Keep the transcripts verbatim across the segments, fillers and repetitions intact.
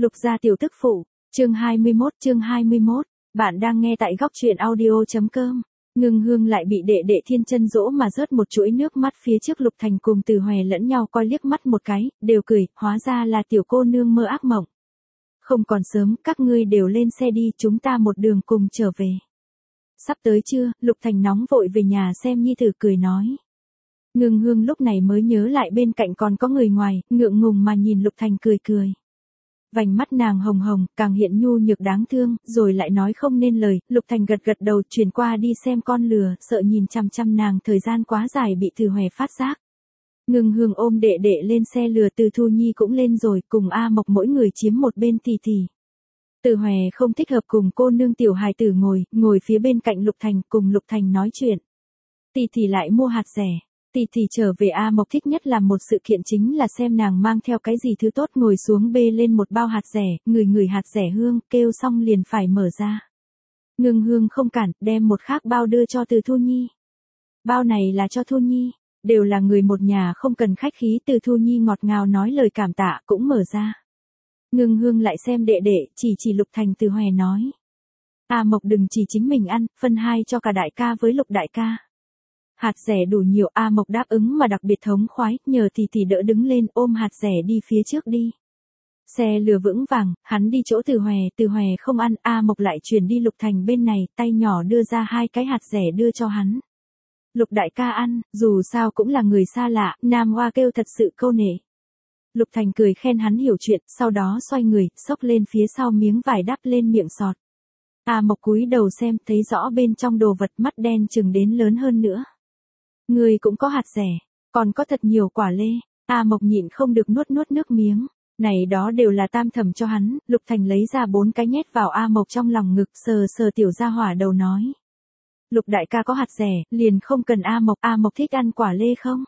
Lục gia tiểu tức phụ, chương hai mươi mốt, chương hai mươi mốt, bạn đang nghe tại góc truyện audio.com. Ngưng Hương lại bị đệ đệ Thiên Chân dỗ mà rớt một chuỗi nước mắt phía trước. Lục Thành cùng Từ Hòe lẫn nhau coi liếc mắt một cái, đều cười, hóa ra là tiểu cô nương mơ ác mộng. Không còn sớm, các ngươi đều lên xe đi, chúng ta một đường cùng trở về. Sắp tới chưa, Lục Thành nóng vội về nhà xem nhi tử cười nói. Ngưng Hương lúc này mới nhớ lại bên cạnh còn có người ngoài, ngượng ngùng mà nhìn Lục Thành cười cười. Vành mắt nàng hồng hồng, càng hiện nhu nhược đáng thương, rồi lại nói không nên lời. Lục Thành gật gật đầu chuyển qua đi xem con lừa, sợ nhìn chằm chằm nàng thời gian quá dài bị Từ Hòe phát giác. Ngưng Hương ôm đệ đệ lên xe lừa, Từ Thu Nhi cũng lên rồi, cùng A Mộc mỗi người chiếm một bên tì tì. Từ Hòe không thích hợp cùng cô nương tiểu hài tử ngồi, ngồi phía bên cạnh Lục Thành, cùng Lục Thành nói chuyện. Tì tì lại mua hạt rẻ. Tì tì trở về A Mộc thích nhất là một sự kiện, chính là xem nàng mang theo cái gì thứ tốt, ngồi xuống bê lên một bao hạt rẻ, người người hạt rẻ hương, kêu xong liền phải mở ra. Ngưng Hương không cản, đem một khác bao đưa cho Từ Thu Nhi. Bao này là cho Thu Nhi, đều là người một nhà không cần khách khí. Từ Thu Nhi ngọt ngào nói lời cảm tạ cũng mở ra. Ngưng Hương lại xem đệ đệ, chỉ chỉ Lục Thành. Từ Hòe nói. A Mộc đừng chỉ chính mình ăn, phân hai cho cả đại ca với Lục đại ca. Hạt rẻ đủ nhiều, A Mộc đáp ứng mà đặc biệt thống khoái, nhờ Tì Tì đỡ đứng lên ôm hạt rẻ đi phía trước đi. Xe lừa vững vàng, hắn đi chỗ Từ Hòe, Từ Hòe không ăn, A Mộc lại chuyển đi Lục Thành bên này, tay nhỏ đưa ra hai cái hạt rẻ đưa cho hắn. Lục đại ca ăn, dù sao cũng là người xa lạ, Nam Hoa kêu thật sự câu nệ. Lục Thành cười khen hắn hiểu chuyện, sau đó xoay người, xốc lên phía sau miếng vải đắp lên miệng sọt. A Mộc cúi đầu xem, thấy rõ bên trong đồ vật, mắt đen chừng đến lớn hơn nữa. Người cũng có hạt rẻ, còn có thật nhiều quả lê. A Mộc nhịn không được nuốt nuốt nước miếng. Này đó đều là tam thẩm cho hắn. Lục Thành lấy ra bốn cái nhét vào A Mộc trong lòng ngực, sờ sờ tiểu gia hỏa đầu nói. Lục đại ca có hạt rẻ, liền không cần A Mộc. A Mộc thích ăn quả lê không?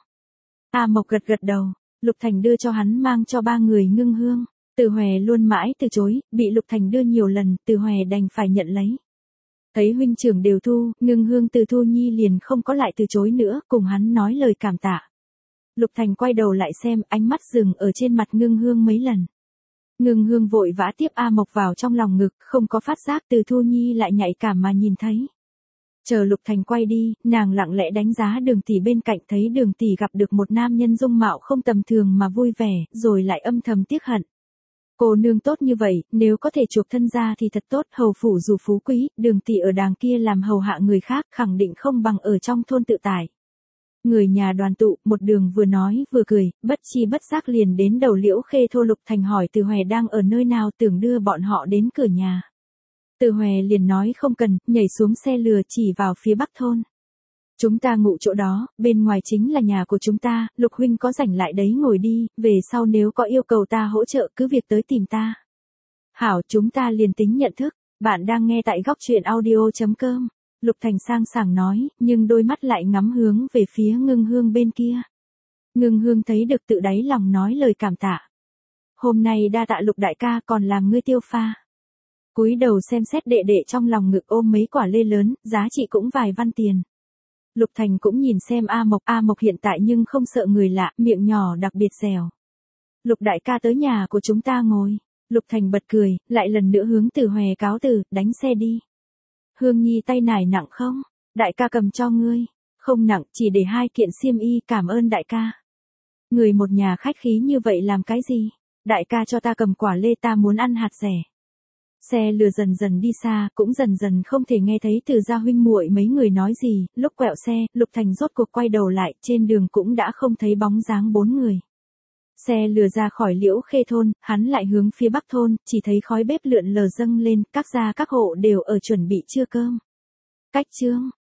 A Mộc gật gật đầu. Lục Thành đưa cho hắn mang cho ba người. Ngưng Hương, Từ Hòe luôn mãi từ chối, bị Lục Thành đưa nhiều lần, Từ Hòe đành phải nhận lấy. Thấy huynh trưởng đều thu, Ngưng Hương Từ Thu Nhi liền không có lại từ chối nữa, cùng hắn nói lời cảm tạ. Lục Thành quay đầu lại xem, ánh mắt dừng ở trên mặt Ngưng Hương mấy lần. Ngưng Hương vội vã tiếp A Mộc vào trong lòng ngực, không có phát giác Từ Thu Nhi lại nhạy cảm mà nhìn thấy. Chờ Lục Thành quay đi, nàng lặng lẽ đánh giá Đường tỷ bên cạnh, thấy Đường tỷ gặp được một nam nhân dung mạo không tầm thường mà vui vẻ, rồi lại âm thầm tiếc hận. Cô nương tốt như vậy, nếu có thể chuộc thân ra thì thật tốt. Hầu phủ dù phú quý, Đường tỷ ở đàng kia làm hầu hạ người khác, khẳng định không bằng ở trong thôn tự tại. Người nhà đoàn tụ, một đường vừa nói vừa cười, bất chi bất giác liền đến đầu Liễu Khê thôn. Lục Thành hỏi Từ Hòe đang ở nơi nào, tưởng đưa bọn họ đến cửa nhà. Từ Hòe liền nói không cần, nhảy xuống xe lừa chỉ vào phía bắc thôn. Chúng ta ngụ chỗ đó, bên ngoài chính là nhà của chúng ta. Lục huynh có rảnh lại đấy ngồi đi, về sau nếu có yêu cầu ta hỗ trợ cứ việc tới tìm ta. Hảo, chúng ta liền tính nhận thức. Bạn đang nghe tại góc truyện audio.com. Lục Thành sang sảng nói, nhưng đôi mắt lại ngắm hướng về phía Ngưng Hương bên kia. Ngưng Hương thấy được tự đáy lòng nói lời cảm tạ. Hôm nay đa tạ Lục đại ca, còn làm ngươi tiêu pha. Cúi đầu xem xét đệ đệ trong lòng ngực ôm mấy quả lê lớn, giá trị cũng vài văn tiền. Lục Thành cũng nhìn xem A Mộc. A Mộc hiện tại nhưng không sợ người lạ, miệng nhỏ đặc biệt dẻo. Lục đại ca tới nhà của chúng ta ngồi. Lục Thành bật cười, lại lần nữa hướng Từ Hòe cáo từ, đánh xe đi. Hương Nhi tay nải nặng không? Đại ca cầm cho ngươi. Không nặng, chỉ để hai kiện xiêm y, cảm ơn đại ca. Người một nhà khách khí như vậy làm cái gì? Đại ca cho ta cầm quả lê, ta muốn ăn hạt rẻ. Xe lừa dần dần đi xa, cũng dần dần không thể nghe thấy Từ gia huynh muội mấy người nói gì. Lúc quẹo xe, Lục Thành rốt cuộc quay đầu lại, trên đường cũng đã không thấy bóng dáng bốn người. Xe lừa ra khỏi Liễu Khê thôn, hắn lại hướng phía bắc thôn, chỉ thấy khói bếp lượn lờ dâng lên, các gia các hộ đều ở chuẩn bị trưa cơm. Cách chương